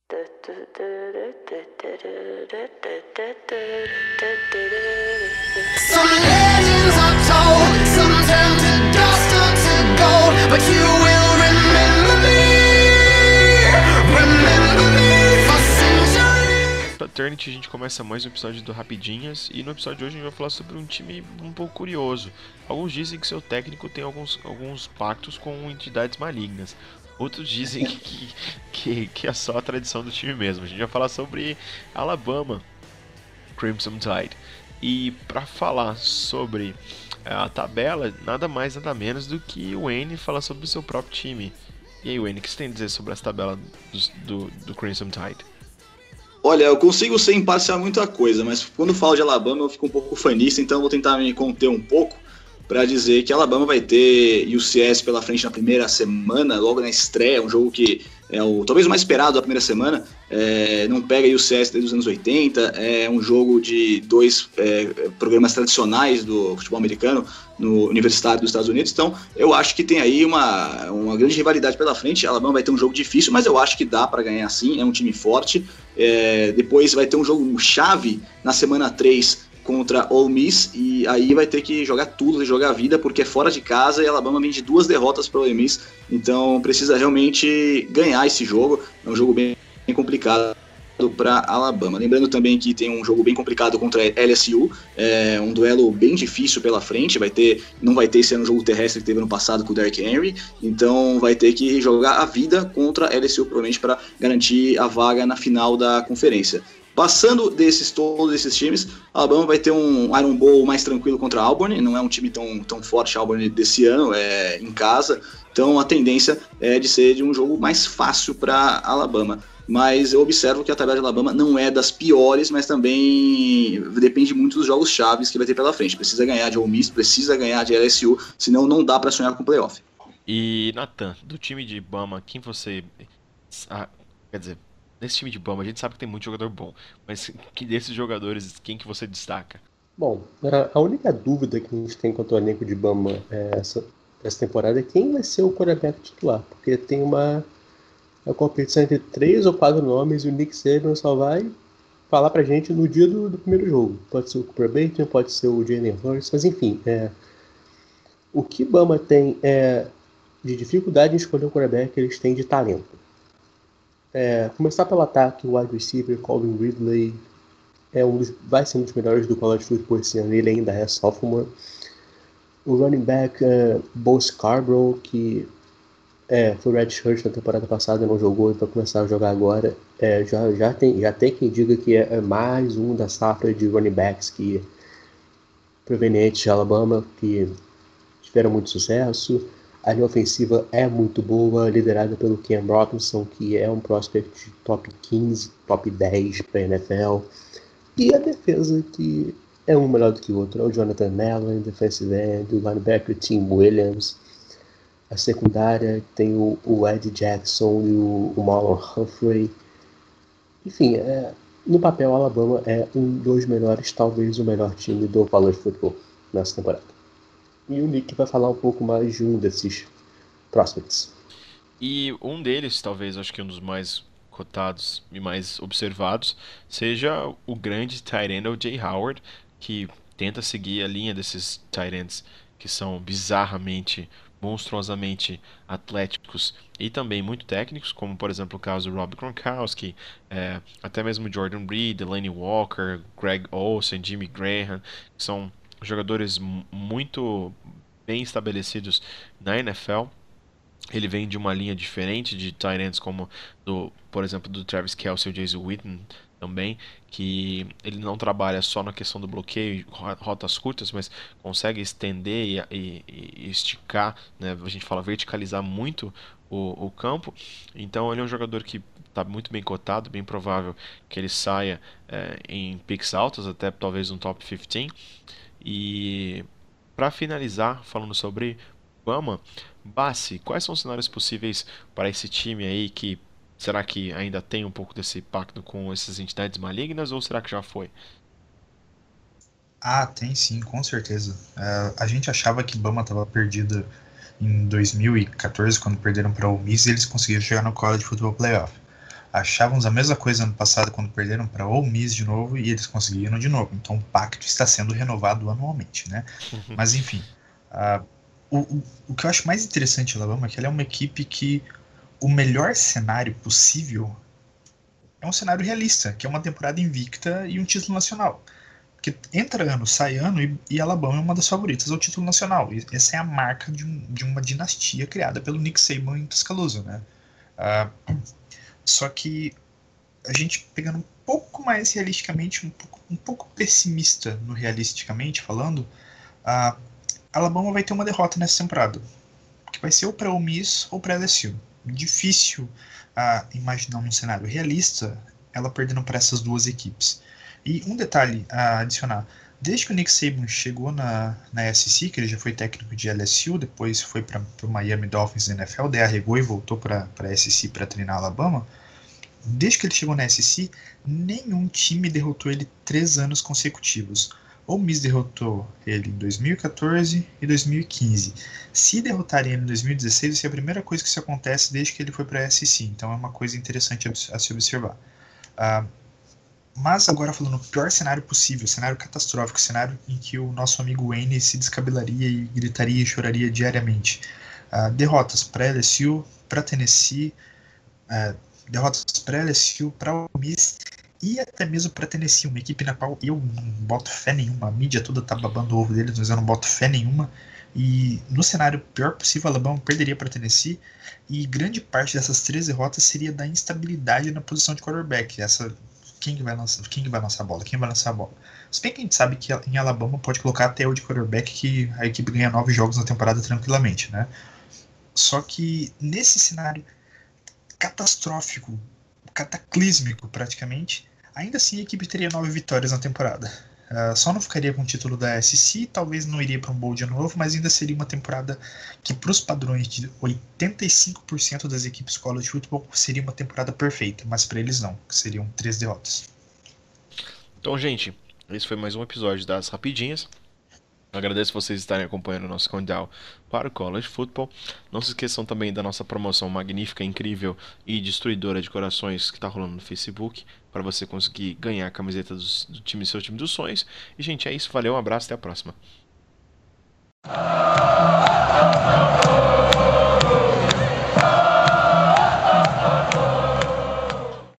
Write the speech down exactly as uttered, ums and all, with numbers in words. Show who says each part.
Speaker 1: Some legends are told, some turn to dust or to gold, but you will remember me, remember me for centuries.
Speaker 2: Fraternity, a gente começa mais um episódio do Rapidinhas, e no episódio de hoje a gente vai falar sobre um time um pouco curioso. Alguns dizem que seu técnico tem alguns, alguns pactos com entidades malignas. Outros dizem que, que, que é só a tradição do time mesmo. A gente vai falar sobre Alabama Crimson Tide. E para falar sobre a tabela, nada mais nada menos do que o Wayne falar sobre o seu próprio time. E aí, Wayne, o que você tem a dizer sobre essa tabela do, do, do Crimson Tide?
Speaker 3: Olha, eu consigo ser imparcial em muita coisa, mas quando falo de Alabama eu fico um pouco fanista, então eu vou tentar me conter um pouco para dizer que Alabama vai ter U C S pela frente na primeira semana, logo na estreia, um jogo que é o talvez o mais esperado da primeira semana, é, não pega U C S desde os anos oitenta, é um jogo de dois é, programas tradicionais do futebol americano no universitário dos Estados Unidos, então eu acho que tem aí uma, uma grande rivalidade pela frente. Alabama vai ter um jogo difícil, mas eu acho que dá para ganhar sim, é um time forte. É, depois vai ter um jogo chave na semana três contra Ole Miss, e aí vai ter que jogar tudo, jogar a vida, porque é fora de casa e Alabama vem de duas derrotas para Ole Miss, então precisa realmente ganhar esse jogo. É um jogo bem, bem complicado para Alabama. Lembrando também que tem um jogo bem complicado contra L S U, é um duelo bem difícil pela frente, vai ter, não vai ter esse ano o jogo terrestre que teve no passado com o Derrick Henry, então vai ter que jogar a vida contra L S U, provavelmente para garantir a vaga na final da conferência. Passando desses todos esses times, Alabama vai ter um Iron Bowl mais tranquilo contra Auburn, não é um time tão, tão forte Auburn desse ano, é em casa, então a tendência é de ser de um jogo mais fácil para Alabama. Mas eu observo que a tabela de Alabama não é das piores, mas também depende muito dos jogos chaves que vai ter pela frente. Precisa ganhar de Ole Miss, precisa ganhar de L S U, senão não dá para sonhar com o playoff.
Speaker 2: E Nathan, do time de Bama, quem você... Ah, quer dizer... Nesse time de Bama, a gente sabe que tem muito jogador bom, mas que desses jogadores, quem que você destaca?
Speaker 4: Bom, a única dúvida que a gente tem quanto ao elenco de Bama essa, essa temporada é quem vai ser o quarterback titular, porque tem uma, uma competição entre três ou quatro nomes e o Nick Saban só vai falar pra gente no dia do, do primeiro jogo. Pode ser o Cooper Bateman, pode ser o Jalen Hurts, mas enfim, é, o que Bama tem é, de dificuldade em escolher um quarterback, eles têm de talento. É, começar pelo ataque, o wide receiver, Calvin Ridley, é um dos, vai ser um dos melhores do college football esse ano, ele ainda é sophomore. O running back, uh, Bo Scarborough, que é, foi redshirt na temporada passada, não jogou e vai começar a jogar agora. É, já, já, tem, já tem quem diga que é, é mais um da safra de running backs que, provenientes de Alabama, que tiveram muito sucesso. A linha ofensiva é muito boa, liderada pelo Cam Robinson, que é um prospect top quinze, top dez para a N F L. E a defesa, que é um melhor do que o outro, é o Jonathan Allen, defensive end, o linebacker Tim Williams. A secundária tem o, o Ed Jackson e o, o Marlon Humphrey. Enfim, é, no papel, a Alabama é um dos melhores, talvez o melhor time do college football nessa temporada. E o Nick vai falar um pouco mais de um desses prospects.
Speaker 2: E um deles, talvez, acho que um dos mais cotados e mais observados, seja o grande tight end, o Jay Howard, que tenta seguir a linha desses tight ends que são bizarramente, monstruosamente atléticos e também muito técnicos, como por exemplo o caso do Rob Gronkowski, é, até mesmo Jordan Reed, Delaney Walker, Greg Olsen, Jimmy Graham, que são jogadores muito bem estabelecidos na N F L. Ele vem de uma linha diferente de tight ends, como do, por exemplo, do Travis Kelce e o Jason Witten também, que ele não trabalha só na questão do bloqueio, rotas curtas, mas consegue estender e, e, e esticar, né? A gente fala verticalizar muito o, o campo. Então ele é um jogador que está muito bem cotado, bem provável que ele saia é, em picks altos, até talvez um top quinze. E para finalizar, falando sobre Bama, Bassi, quais são os cenários possíveis para esse time aí que será que ainda tem um pouco desse pacto com essas entidades malignas ou será que já foi?
Speaker 5: Ah, tem sim, com certeza. Uh, a gente achava que Bama estava perdida em dois mil e quatorze, quando perderam para o Ole Miss, e eles conseguiram chegar no College Football Playoff. Achávamos a mesma coisa ano passado quando perderam para Ole Miss de novo e eles conseguiram de novo. Então o pacto está sendo renovado anualmente, né? Mas enfim, uh, o, o, o que eu acho mais interessante de Alabama é que ela é uma equipe que o melhor cenário possível é um cenário realista, que é uma temporada invicta e um título nacional. Porque entra ano, sai ano e, e Alabama é uma das favoritas ao título nacional. E essa é a marca de, um, de uma dinastia criada pelo Nick Saban em Tuscaloosa, né? Uh, só que a gente pegando um pouco mais realisticamente, um pouco, um pouco pessimista no realisticamente falando, uh, Alabama vai ter uma derrota nessa temporada, que vai ser ou para Ole Miss ou para L S U. Difícil uh, imaginar num cenário realista ela perdendo para essas duas equipes. E um detalhe a adicionar, desde que o Nick Saban chegou na, na S E C, que ele já foi técnico de L S U, depois foi para o Miami Dolphins da N F L, daí arregou e voltou para a S E C para treinar Alabama. Desde que ele chegou na S E C, nenhum time derrotou ele três anos consecutivos. O Miss derrotou ele em dois mil e quatorze e dois mil e quinze. Se derrotarem ele em dois mil e dezesseis, isso é a primeira coisa que isso acontece desde que ele foi para a S E C. Então é uma coisa interessante a se observar. Uh, Mas agora falando no pior cenário possível, cenário catastrófico, cenário em que o nosso amigo Wayne se descabelaria e gritaria e choraria diariamente. Uh, derrotas para L S U, para Tennessee, uh, derrotas para L S U, para Ole Miss e até mesmo para Tennessee, uma equipe na qual eu não boto fé nenhuma, a mídia toda tá babando o ovo deles, mas eu não boto fé nenhuma. E no cenário pior possível, Alabama perderia para Tennessee e grande parte dessas três derrotas seria da instabilidade na posição de quarterback. Essa Quem vai, lançar, quem vai lançar a bola? Quem vai lançar a bola? Se bem que a gente sabe que em Alabama pode colocar até o de quarterback que a equipe ganha nove jogos na temporada tranquilamente, né? Só que nesse cenário catastrófico, cataclísmico praticamente, ainda assim a equipe teria nove vitórias na temporada. Uh, só não ficaria com o título da S E C, talvez não iria para um bowl de novo, mas ainda seria uma temporada que, para os padrões de oitenta e cinco por cento das equipes college football, seria uma temporada perfeita, mas para eles não, que seriam três derrotas.
Speaker 2: Então, gente, esse foi mais um episódio das Rapidinhas. Agradeço vocês estarem acompanhando o nosso countdown para o College Football. Não se esqueçam também da nossa promoção magnífica, incrível e destruidora de corações que está rolando no Facebook, para você conseguir ganhar a camiseta do, do time, seu time dos sonhos. E, gente, é isso. Valeu, um abraço, até a próxima.